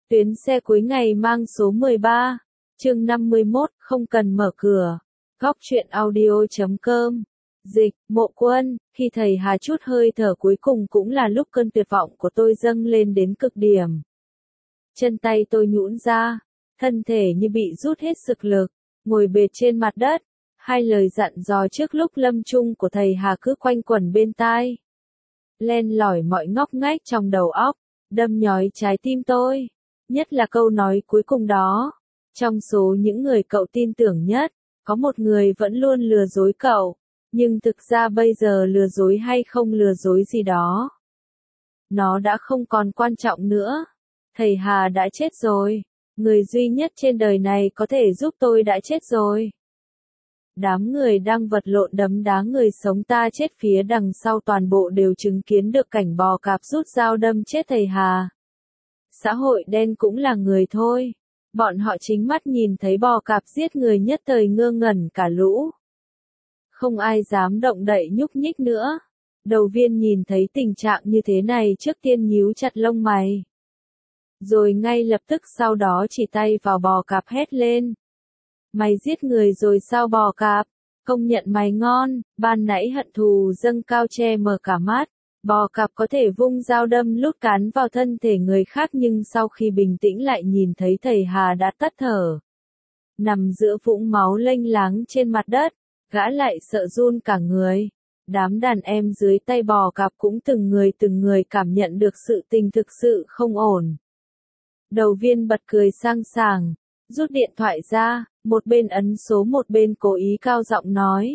Tuyến xe cuối ngày mang số 13, chương 51, không cần mở cửa. Góc truyện audio.com. Dịch, Mộ Quân, khi thầy Hà chút hơi thở cuối cùng cũng là lúc cơn tuyệt vọng của tôi dâng lên đến cực điểm. Chân tay tôi nhũn ra, thân thể như bị rút hết sức lực, ngồi bệt trên mặt đất. Hai lời dặn dò trước lúc lâm chung của thầy Hà cứ quanh quẩn bên tai. Len lỏi mọi ngóc ngách trong đầu óc, đâm nhói trái tim tôi. Nhất là câu nói cuối cùng đó. Trong số những người cậu tin tưởng nhất, có một người vẫn luôn lừa dối cậu. Nhưng thực ra bây giờ lừa dối hay không lừa dối gì đó, nó đã không còn quan trọng nữa. Thầy Hà đã chết rồi. Người duy nhất trên đời này có thể giúp tôi đã chết rồi. Đám người đang vật lộn đấm đá người sống ta chết phía đằng sau toàn bộ đều chứng kiến được cảnh bò cạp rút dao đâm chết thầy Hà. Xã hội đen cũng là người thôi. Bọn họ chính mắt nhìn thấy bò cạp giết người nhất thời ngơ ngẩn cả lũ. Không ai dám động đậy nhúc nhích nữa. Đầu viên nhìn thấy tình trạng như thế này trước tiên nhíu chặt lông mày. Rồi ngay lập tức sau đó chỉ tay vào bò cạp hét lên. Mày giết người rồi sao bò cạp? Công nhận mày ngon, ban nãy hận thù dâng cao che mờ cả mắt. Bò cạp có thể vung dao đâm lút cán vào thân thể người khác nhưng sau khi bình tĩnh lại nhìn thấy thầy Hà đã tắt thở. Nằm giữa vũng máu lênh láng trên mặt đất, gã lại sợ run cả người. Đám đàn em dưới tay bò cạp cũng từng người cảm nhận được sự tình thực sự không ổn. Đầu viên bật cười sang sảng, rút điện thoại ra, một bên ấn số một bên cố ý cao giọng nói.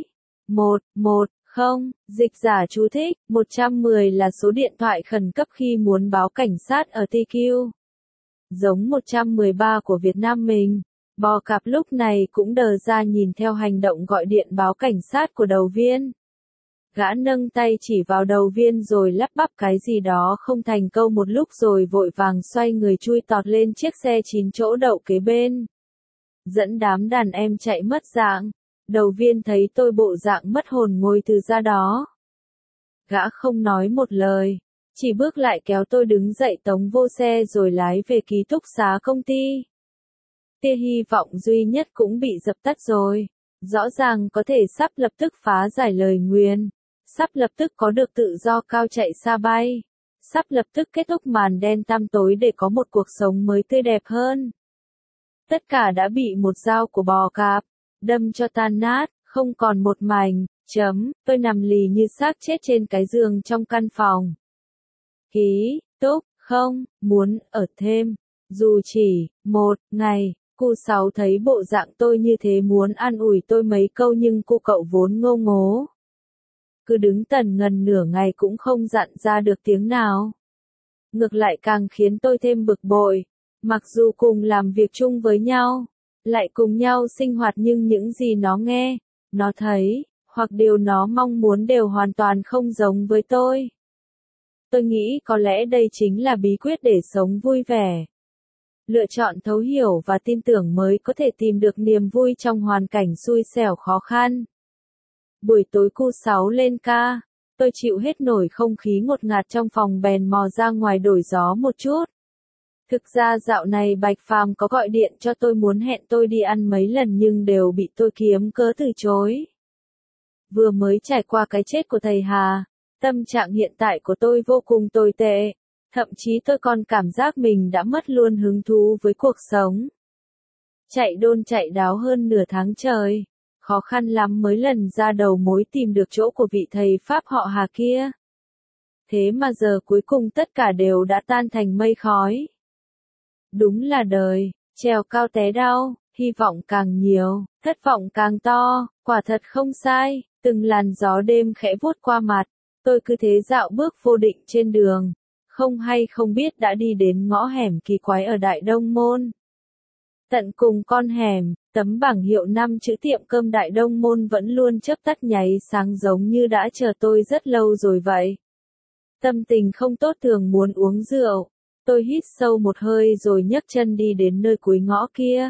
110, dịch giả chú thích, 110 là số điện thoại khẩn cấp khi muốn báo cảnh sát ở TQ. Giống 113 của Việt Nam mình. Bò cạp lúc này cũng đờ ra nhìn theo hành động gọi điện báo cảnh sát của đầu viên. Gã nâng tay chỉ vào đầu viên rồi lắp bắp cái gì đó không thành câu một lúc rồi vội vàng xoay người chui tọt lên chiếc xe 9 chỗ đậu kế bên. Dẫn đám đàn em chạy mất dạng. Đầu viên thấy tôi bộ dạng mất hồn ngồi từ ra đó. Gã không nói một lời, chỉ bước lại kéo tôi đứng dậy tống vô xe rồi lái về ký túc xá công ty. Tia hy vọng duy nhất cũng bị dập tắt rồi. Rõ ràng có thể sắp lập tức phá giải lời nguyền. Sắp lập tức có được tự do cao chạy xa bay. Sắp lập tức kết thúc màn đen tăm tối để có một cuộc sống mới tươi đẹp hơn. Tất cả đã bị một dao của bò cạp đâm cho tan nát, không còn một mảnh. Tôi nằm lì như xác chết trên cái giường trong căn phòng. Ký túc không muốn ở thêm, dù chỉ một ngày. Cô Sáu thấy bộ dạng tôi như thế muốn an ủi tôi mấy câu nhưng cô cậu vốn ngô ngố. Cứ đứng tần ngần nửa ngày cũng không dặn ra được tiếng nào. Ngược lại càng khiến tôi thêm bực bội. Mặc dù cùng làm việc chung với nhau, lại cùng nhau sinh hoạt nhưng những gì nó nghe, nó thấy, hoặc điều nó mong muốn đều hoàn toàn không giống với tôi. Tôi nghĩ có lẽ đây chính là bí quyết để sống vui vẻ. Lựa chọn thấu hiểu và tin tưởng mới có thể tìm được niềm vui trong hoàn cảnh xui xẻo khó khăn. Buổi tối cu Sáu lên ca, tôi chịu hết nổi không khí ngột ngạt trong phòng bèn mò ra ngoài đổi gió một chút. Thực ra dạo này Bạch Phàm có gọi điện cho tôi muốn hẹn tôi đi ăn mấy lần nhưng đều bị tôi kiếm cớ từ chối. Vừa mới trải qua cái chết của thầy Hà, tâm trạng hiện tại của tôi vô cùng tồi tệ. Thậm chí tôi còn cảm giác mình đã mất luôn hứng thú với cuộc sống. Chạy đôn chạy đáo hơn nửa tháng trời. Khó khăn lắm mới lần ra đầu mối tìm được chỗ của vị thầy Pháp họ Hà kia. Thế mà giờ cuối cùng tất cả đều đã tan thành mây khói. Đúng là đời, trèo cao té đau, hy vọng càng nhiều, thất vọng càng to, quả thật không sai, từng làn gió đêm khẽ vuốt qua mặt, tôi cứ thế dạo bước vô định trên đường, không hay không biết đã đi đến ngõ hẻm kỳ quái ở Đại Đông Môn. Tận cùng con hẻm, tấm bảng hiệu 5 chữ tiệm cơm Đại Đông Môn vẫn luôn chớp tắt nháy sáng giống như đã chờ tôi rất lâu rồi vậy. Tâm tình không tốt thường muốn uống rượu. Tôi hít sâu một hơi rồi nhấc chân đi đến nơi cuối ngõ kia.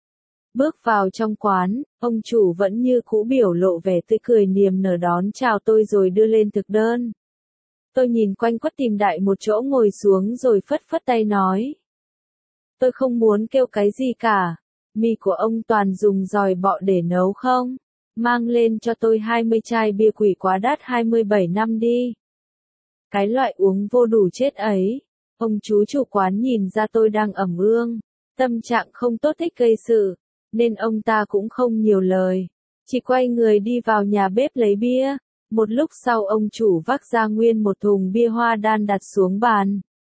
Bước vào trong quán, ông chủ vẫn như cũ biểu lộ vẻ tươi cười niềm nở đón chào tôi rồi đưa lên thực đơn. Tôi nhìn quanh quất tìm đại một chỗ ngồi xuống rồi phất phất tay nói. Tôi không muốn kêu cái gì cả. Mì của ông toàn dùng dòi bọ để nấu không? Mang lên cho tôi 20 chai bia quỷ quá đắt 27 năm đi. Cái loại uống vô đủ chết ấy. Ông chú chủ quán nhìn ra tôi đang ẩm ương, tâm trạng không tốt thích gây sự, nên ông ta cũng không nhiều lời, chỉ quay người đi vào nhà bếp lấy bia. Một lúc sau ông chủ vác ra nguyên một thùng bia hoa đan đặt xuống bàn.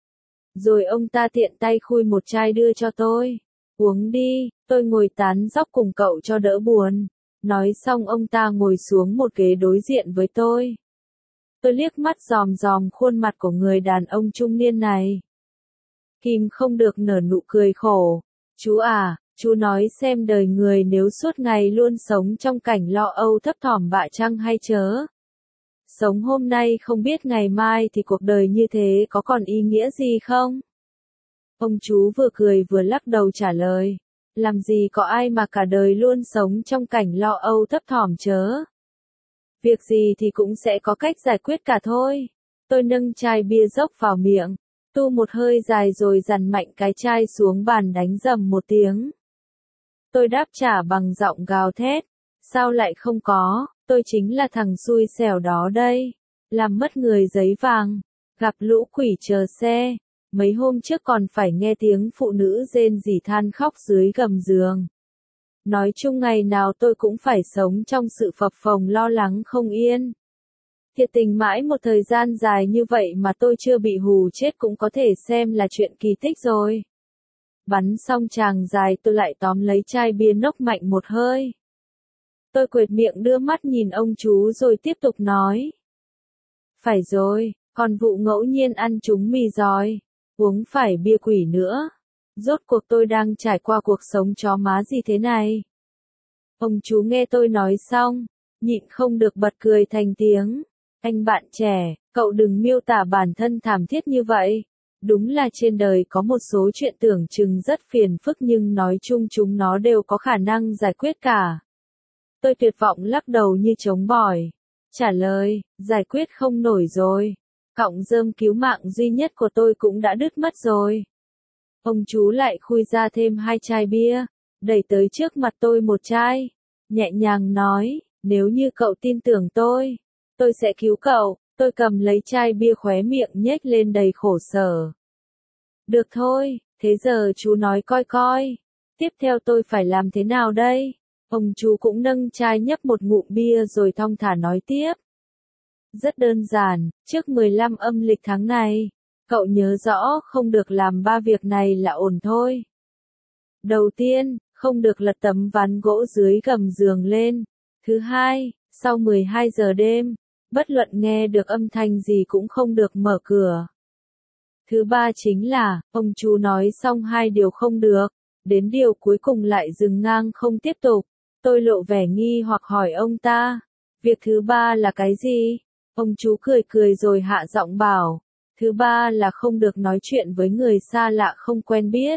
Rồi ông ta tiện tay khui một chai đưa cho tôi. Uống đi, tôi ngồi tán dóc cùng cậu cho đỡ buồn. Nói xong ông ta ngồi xuống một ghế đối diện với tôi. Tôi liếc mắt dòm dòm khuôn mặt của người đàn ông trung niên này. Kìm không được nở nụ cười khổ. Chú à, chú nói xem đời người nếu suốt ngày luôn sống trong cảnh lo âu thấp thỏm bạ chăng hay chớ. Sống hôm nay không biết ngày mai thì cuộc đời như thế có còn ý nghĩa gì không? Ông chú vừa cười vừa lắc đầu trả lời. Làm gì có ai mà cả đời luôn sống trong cảnh lo âu thấp thỏm chớ. Việc gì thì cũng sẽ có cách giải quyết cả thôi. Tôi nâng chai bia dốc vào miệng, tu một hơi dài rồi dằn mạnh cái chai xuống bàn đánh rầm một tiếng. Tôi đáp trả bằng giọng gào thét. Sao lại không có, tôi chính là thằng xui xẻo đó đây. Làm mất người giấy vàng, gặp lũ quỷ chờ xe. Mấy hôm trước còn phải nghe tiếng phụ nữ rên rỉ than khóc dưới gầm giường. Nói chung ngày nào tôi cũng phải sống trong sự phập phồng lo lắng không yên. Thiệt tình mãi một thời gian dài như vậy mà tôi chưa bị hù chết cũng có thể xem là chuyện kỳ tích rồi. Bắn xong tràng dài tôi lại tóm lấy chai bia nốc mạnh một hơi. Tôi quệt miệng đưa mắt nhìn ông chú rồi tiếp tục nói. Phải rồi, còn vụ ngẫu nhiên ăn trúng mì giòi, uống phải bia quỷ nữa. Rốt cuộc tôi đang trải qua cuộc sống chó má gì thế này? Ông chú nghe tôi nói xong, nhịn không được bật cười thành tiếng. Anh bạn trẻ, cậu đừng miêu tả bản thân thảm thiết như vậy. Đúng là trên đời có một số chuyện tưởng chừng rất phiền phức nhưng nói chung chúng nó đều có khả năng giải quyết cả. Tôi tuyệt vọng lắc đầu như trống bỏi. Trả lời, giải quyết không nổi rồi. Cọng rơm cứu mạng duy nhất của tôi cũng đã đứt mất rồi. Ông chú lại khui ra thêm 2 chai bia, đẩy tới trước mặt tôi một chai. Nhẹ nhàng nói, nếu như cậu tin tưởng tôi sẽ cứu cậu. Tôi cầm lấy chai bia khóe miệng nhếch lên đầy khổ sở. Được thôi, thế giờ chú nói coi coi. Tiếp theo tôi phải làm thế nào đây? Ông chú cũng nâng chai nhấp một ngụm bia rồi thong thả nói tiếp. Rất đơn giản, trước 15 âm lịch tháng này, cậu nhớ rõ không được làm 3 việc này là ổn thôi. Đầu tiên, không được lật tấm ván gỗ dưới gầm giường lên. Thứ hai, sau 12 giờ đêm, bất luận nghe được âm thanh gì cũng không được mở cửa. Thứ ba chính là, ông chú nói xong 2 điều không được, đến điều cuối cùng lại dừng ngang không tiếp tục. Tôi lộ vẻ nghi hoặc hỏi ông ta, việc thứ ba là cái gì? Ông chú cười cười rồi hạ giọng bảo, thứ ba là không được nói chuyện với người xa lạ không quen biết.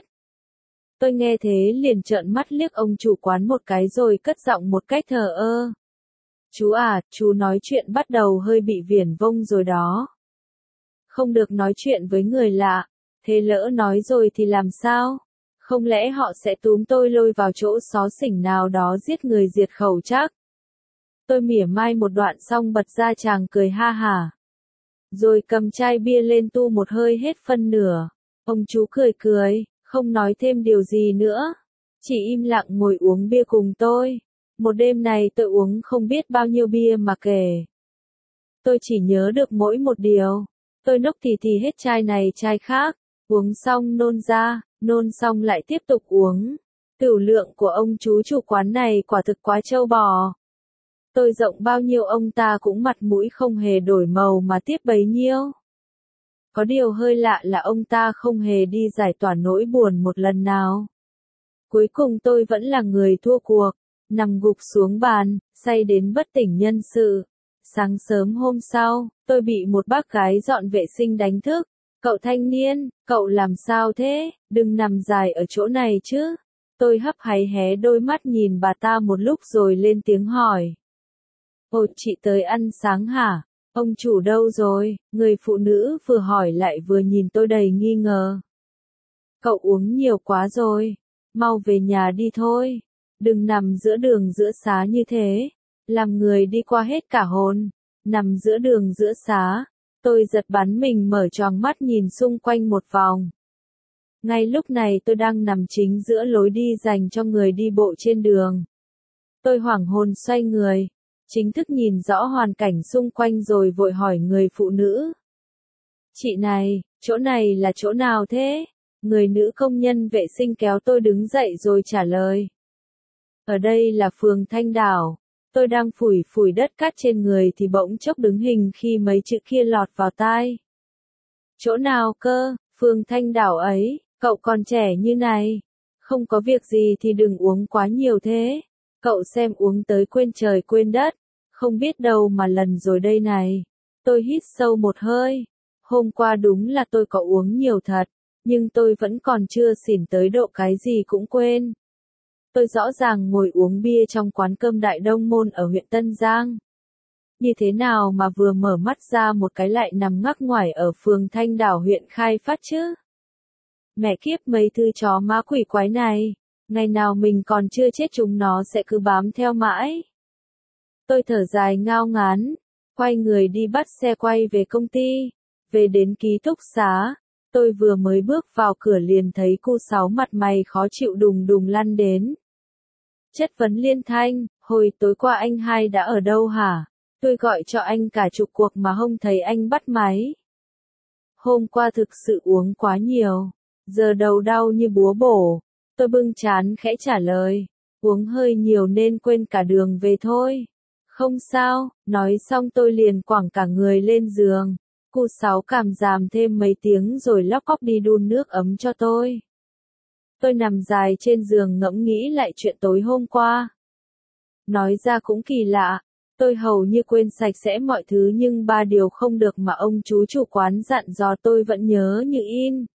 Tôi nghe thế liền trợn mắt liếc ông chủ quán một cái rồi cất giọng một cách thờ ơ. Chú à, chú nói chuyện bắt đầu hơi bị viển vông rồi đó. Không được nói chuyện với người lạ, thế lỡ nói rồi thì làm sao? Không lẽ họ sẽ túm tôi lôi vào chỗ xó xỉnh nào đó giết người diệt khẩu chắc? Tôi mỉa mai một đoạn xong bật ra chàng cười ha hả. Rồi cầm chai bia lên tu một hơi hết phân nửa. Ông chú cười cười, không nói thêm điều gì nữa. Chỉ im lặng ngồi uống bia cùng tôi. Một đêm này tôi uống không biết bao nhiêu bia mà kể. Tôi chỉ nhớ được mỗi một điều. Tôi nốc thì hết chai này chai khác. Uống xong nôn ra, nôn xong lại tiếp tục uống. Tửu lượng của ông chú chủ quán này quả thực quá trâu bò. Tôi rộng bao nhiêu ông ta cũng mặt mũi không hề đổi màu mà tiếp bấy nhiêu. Có điều hơi lạ là ông ta không hề đi giải tỏa nỗi buồn một lần nào. Cuối cùng tôi vẫn là người thua cuộc, nằm gục xuống bàn, say đến bất tỉnh nhân sự. Sáng sớm hôm sau, tôi bị một bác gái dọn vệ sinh đánh thức. Cậu thanh niên, cậu làm sao thế, đừng nằm dài ở chỗ này chứ. Tôi hấp háy hé đôi mắt nhìn bà ta một lúc rồi lên tiếng hỏi. Ồ, chị tới ăn sáng hả? Ông chủ đâu rồi? Người phụ nữ vừa hỏi lại vừa nhìn tôi đầy nghi ngờ. Cậu uống nhiều quá rồi. Mau về nhà đi thôi. Đừng nằm giữa đường giữa xá như thế. Làm người đi qua hết cả hồn. Nằm giữa đường giữa xá. Tôi giật bắn mình mở choàng mắt nhìn xung quanh một vòng. Ngay lúc này tôi đang nằm chính giữa lối đi dành cho người đi bộ trên đường. Tôi hoảng hồn xoay người. Chính thức nhìn rõ hoàn cảnh xung quanh rồi vội hỏi người phụ nữ. Chị này, chỗ này là chỗ nào thế? Người nữ công nhân vệ sinh kéo tôi đứng dậy rồi trả lời. Ở đây là phường Thanh Đảo. Tôi đang phủi phủi đất cát trên người thì bỗng chốc đứng hình khi mấy chữ kia lọt vào tai. Chỗ nào cơ, phường Thanh Đảo ấy, cậu còn trẻ như này. Không có việc gì thì đừng uống quá nhiều thế. Cậu xem uống tới quên trời quên đất. Không biết đâu mà lần rồi đây này. Tôi hít sâu một hơi. Hôm qua đúng là tôi có uống nhiều thật. Nhưng tôi vẫn còn chưa xỉn tới độ cái gì cũng quên. Tôi rõ ràng ngồi uống bia trong quán cơm Đại Đông Môn ở huyện Tân Giang. Như thế nào mà vừa mở mắt ra một cái lại nằm ngắc ngoải ở phường Thanh Đảo huyện Khai Phát chứ? Mẹ kiếp mấy thứ chó má quỷ quái này, ngày nào mình còn chưa chết chúng nó sẽ cứ bám theo mãi. Tôi thở dài ngao ngán, quay người đi bắt xe quay về công ty, về đến ký túc xá. Tôi vừa mới bước vào cửa liền thấy cu Sáu mặt mày khó chịu đùng đùng lăn đến. Chất vấn liên thanh, hồi tối qua anh hai đã ở đâu hả? Tôi gọi cho anh cả chục cuộc mà không thấy anh bắt máy. Hôm qua thực sự uống quá nhiều, giờ đầu đau như búa bổ. Tôi bưng trán khẽ trả lời, uống hơi nhiều nên quên cả đường về thôi. Không sao, nói xong tôi liền quẳng cả người lên giường. Cu Sáu cảm giảm thêm mấy tiếng rồi lóc cóc đi đun nước ấm cho tôi. Tôi nằm dài trên giường ngẫm nghĩ lại chuyện tối hôm qua. Nói ra cũng kỳ lạ, tôi hầu như quên sạch sẽ mọi thứ nhưng ba điều không được mà ông chú chủ quán dặn dò tôi vẫn nhớ như in.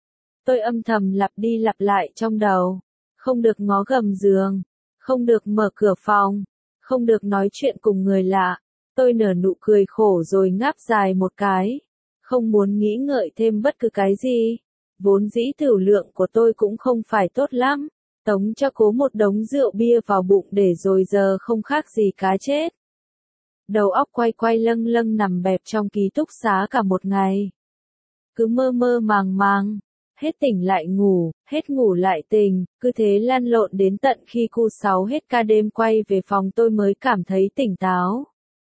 Tôi âm thầm lặp đi lặp lại trong đầu. Không được ngó gầm giường, không được mở cửa phòng, không được nói chuyện cùng người lạ. Tôi nở nụ cười khổ rồi ngáp dài một cái. Không muốn nghĩ ngợi thêm bất cứ cái gì. Vốn dĩ tửu lượng của tôi cũng không phải tốt lắm. Tống cho cố một đống rượu bia vào bụng để rồi giờ không khác gì cá chết. Đầu óc quay quay lâng lâng nằm bẹp trong ký túc xá cả một ngày. Cứ mơ mơ màng màng. Hết tỉnh lại ngủ, hết ngủ lại tỉnh, cứ thế lăn lộn đến tận khi cu Sáu hết ca đêm quay về phòng tôi mới cảm thấy tỉnh táo.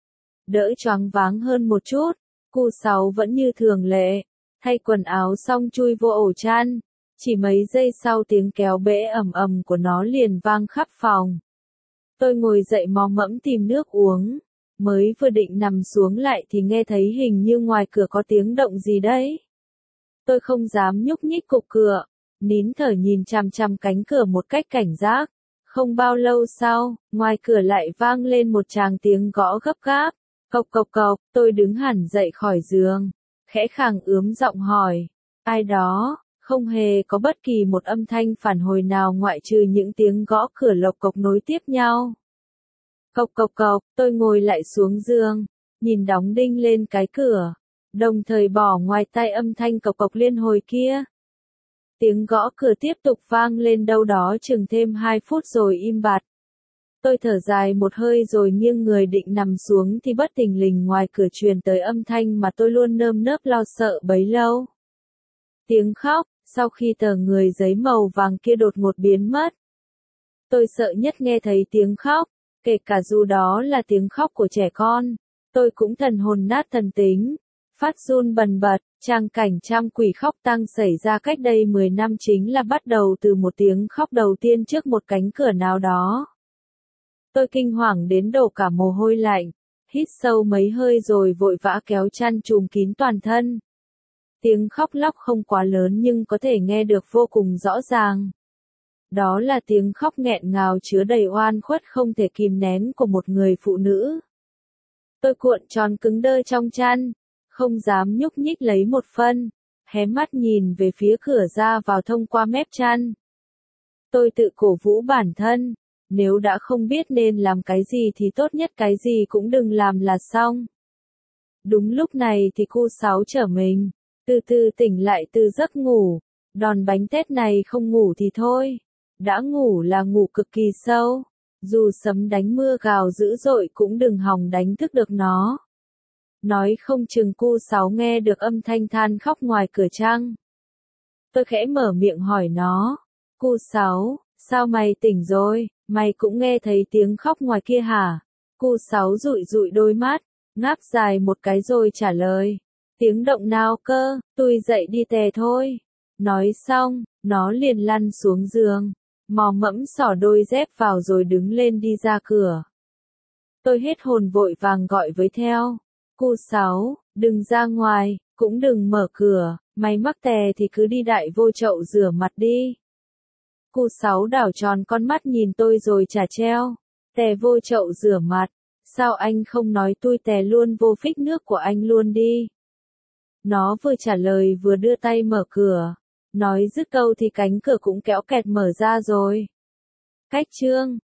Đỡ choáng váng hơn một chút, cu Sáu vẫn như thường lệ, thay quần áo xong chui vô ổ chăn, chỉ mấy giây sau tiếng kéo bể ầm ầm của nó liền vang khắp phòng. Tôi ngồi dậy mò mẫm tìm nước uống, mới vừa định nằm xuống lại thì nghe thấy hình như ngoài cửa có tiếng động gì đấy. Tôi không dám nhúc nhích cục cửa, nín thở nhìn chằm chằm cánh cửa một cách cảnh giác. Không bao lâu sau, ngoài cửa lại vang lên một tràng tiếng gõ gấp gáp. Cộc cộc cộc, tôi đứng hẳn dậy khỏi giường, khẽ khàng ướm giọng hỏi, ai đó, không hề có bất kỳ một âm thanh phản hồi nào ngoại trừ những tiếng gõ cửa lộc cộc nối tiếp nhau. Cộc cộc cộc, tôi ngồi lại xuống giường, nhìn đóng đinh lên cái cửa, đồng thời bỏ ngoài tai âm thanh cộc cộc liên hồi kia. Tiếng gõ cửa tiếp tục vang lên đâu đó chừng thêm 2 phút rồi im bặt. Tôi thở dài một hơi rồi nghiêng người định nằm xuống thì bất thình lình ngoài cửa truyền tới âm thanh mà tôi luôn nơm nớp lo sợ bấy lâu. Tiếng khóc, sau khi tờ người giấy màu vàng kia đột ngột biến mất. Tôi sợ nhất nghe thấy tiếng khóc, kể cả dù đó là tiếng khóc của trẻ con. Tôi cũng thần hồn nát thần tính, phát run bần bật. Trang cảnh trăm quỷ khóc tang xảy ra cách đây 10 năm chính là bắt đầu từ một tiếng khóc đầu tiên trước một cánh cửa nào đó. Tôi kinh hoàng đến đổ cả mồ hôi lạnh, hít sâu mấy hơi rồi vội vã kéo chăn trùm kín toàn thân. Tiếng khóc lóc không quá lớn nhưng có thể nghe được vô cùng rõ ràng. Đó là tiếng khóc nghẹn ngào chứa đầy oan khuất không thể kìm nén của một người phụ nữ. Tôi cuộn tròn cứng đơ trong chăn, không dám nhúc nhích lấy một phân, hé mắt nhìn về phía cửa ra vào thông qua mép chăn. Tôi tự cổ vũ bản thân, nếu đã không biết nên làm cái gì thì tốt nhất cái gì cũng đừng làm là xong. Đúng lúc này thì cu Sáu trở mình, từ từ tỉnh lại từ giấc ngủ, Đòn bánh tét này không ngủ thì thôi. Đã ngủ là ngủ cực kỳ sâu. Dù sấm đánh mưa gào dữ dội cũng đừng hòng đánh thức được nó. Nói không chừng cu Sáu nghe được âm thanh than khóc ngoài cửa chăng. Tôi khẽ mở miệng hỏi nó. Cu Sáu, sao mày tỉnh rồi, mày cũng nghe thấy tiếng khóc ngoài kia hả? Cu Sáu dụi dụi đôi mắt, ngáp dài một cái rồi trả lời. Tiếng động nào cơ, tôi dậy đi tè thôi. Nói xong, nó liền lăn xuống giường, mò mẫm xỏ đôi dép vào rồi đứng lên đi ra cửa. Tôi hết hồn vội vàng gọi với theo. Cu Sáu, đừng ra ngoài, cũng đừng mở cửa, mày mắc tè thì cứ đi đại vô chậu rửa mặt đi. Cu Sáu đảo tròn con mắt nhìn tôi rồi trả treo. Tè vô chậu rửa mặt, sao anh không nói tôi tè luôn vô phích nước của anh luôn đi. Nó vừa trả lời vừa đưa tay mở cửa. Nói dứt câu thì cánh cửa cũng kéo kẹt mở ra rồi. Cách chương